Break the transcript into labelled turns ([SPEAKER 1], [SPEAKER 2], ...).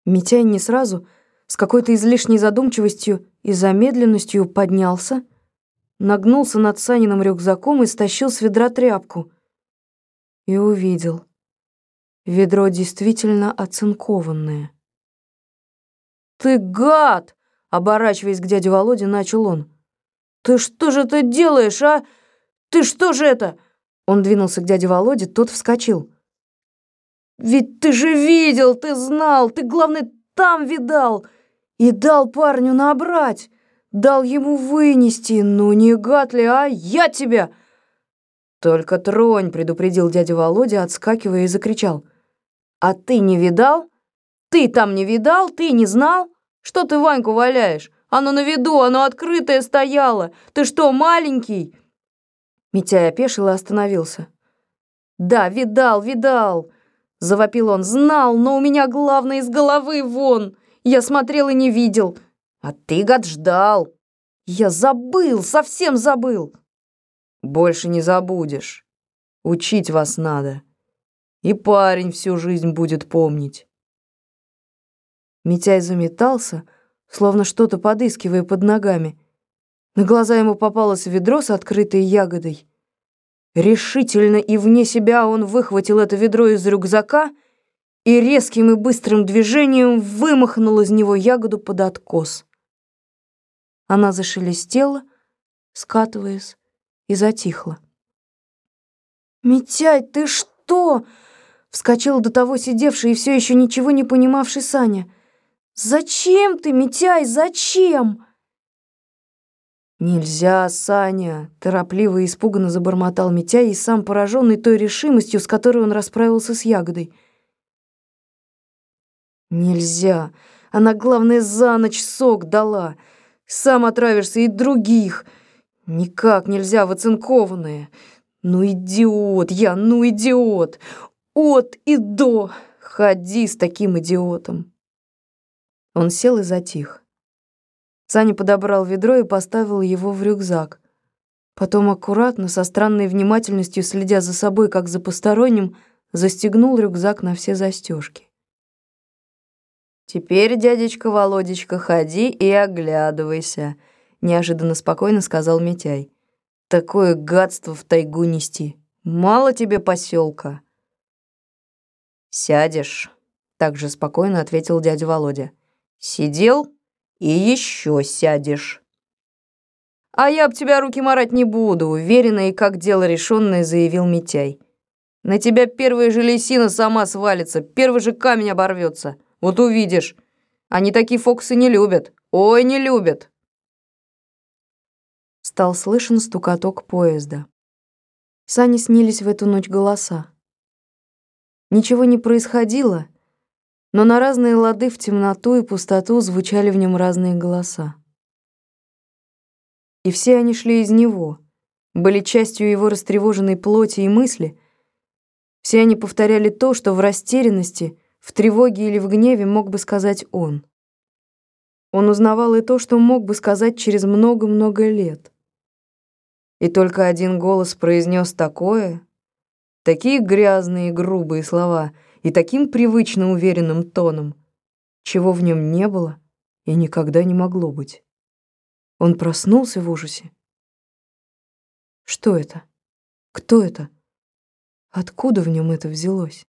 [SPEAKER 1] Митяй не сразу, с какой-то излишней задумчивостью и замедленностью поднялся, нагнулся над Саниным рюкзаком и стащил с ведра тряпку. И увидел. Ведро действительно оцинкованное. «Ты гад!» — оборачиваясь к дяде Володе, начал он. «Ты что же это делаешь, а? Ты что же это?» Он двинулся к дяде Володе, тот вскочил. «Ведь ты же видел, ты знал, ты, главное, там видал. И дал парню набрать, дал ему вынести. Ну не гад ли, а? Я тебя!» «Только тронь!» — предупредил дядя Володя, отскакивая, и закричал. «А ты не видал? Ты там не видал? Ты не знал? Что ты Ваньку валяешь? Оно на виду, оно открытое стояло. Ты что, маленький?» Митяй опешил и остановился. «Да, видал!» — завопил он. «Знал, но у меня главное из головы вон. Я смотрел и не видел. А ты, гад, ждал. Я забыл, совсем забыл». «Больше не забудешь. Учить вас надо. И парень всю жизнь будет помнить». Митяй заметался, словно что-то подыскивая под ногами. На глаза ему попалось ведро с открытой ягодой. Решительно и вне себя он выхватил это ведро из рюкзака и резким и быстрым движением вымахнул из него ягоду под откос. Она зашелестела, скатываясь, и затихла. «Митяй, ты что?» — вскочил до того сидевший и все еще ничего не понимавший Саня. «Зачем ты, Митяй, зачем?» «Нельзя, Саня!» — торопливо и испуганно забормотал Митяй, и сам пораженный той решимостью, с которой он расправился с ягодой. «Нельзя! Она, главное, за ночь сок дала! Сам отравишься и других! Никак нельзя в оцинкованное! Ну, идиот я, ну, идиот! От и до! Ходи с таким идиотом!» Он сел и затих. Саня подобрал ведро и поставил его в рюкзак. Потом аккуратно, со странной внимательностью, следя за собой, как за посторонним, застегнул рюкзак на все застежки. «Теперь, дядечка Володечка, ходи и оглядывайся», — неожиданно спокойно сказал Митяй. «Такое гадство в тайгу нести. Мало тебе посёлка». «Сядешь», — также спокойно ответил дядя Володя. «Сидел и еще сядешь». «А я об тебя руки марать не буду», — уверенно и как дело решенное заявил Митяй. «На тебя первая же лисина сама свалится, первый же камень оборвется. Вот увидишь. Они такие фокусы не любят. Ой, не любят». Стал слышен стукоток поезда. Сане снились в эту ночь голоса. Ничего не происходило, но на разные лады в темноту и пустоту звучали в нем разные голоса. И все они шли из него, были частью его растревоженной плоти и мысли. Все они повторяли то, что в растерянности, в тревоге или в гневе мог бы сказать он. Он узнавал и то, что мог бы сказать через много-много лет. И только один голос произнес такие грязные и грубые слова и таким привычно уверенным тоном, чего в нем не было и никогда не могло быть. Он проснулся в ужасе. Что это? Кто это? Откуда в нем это взялось?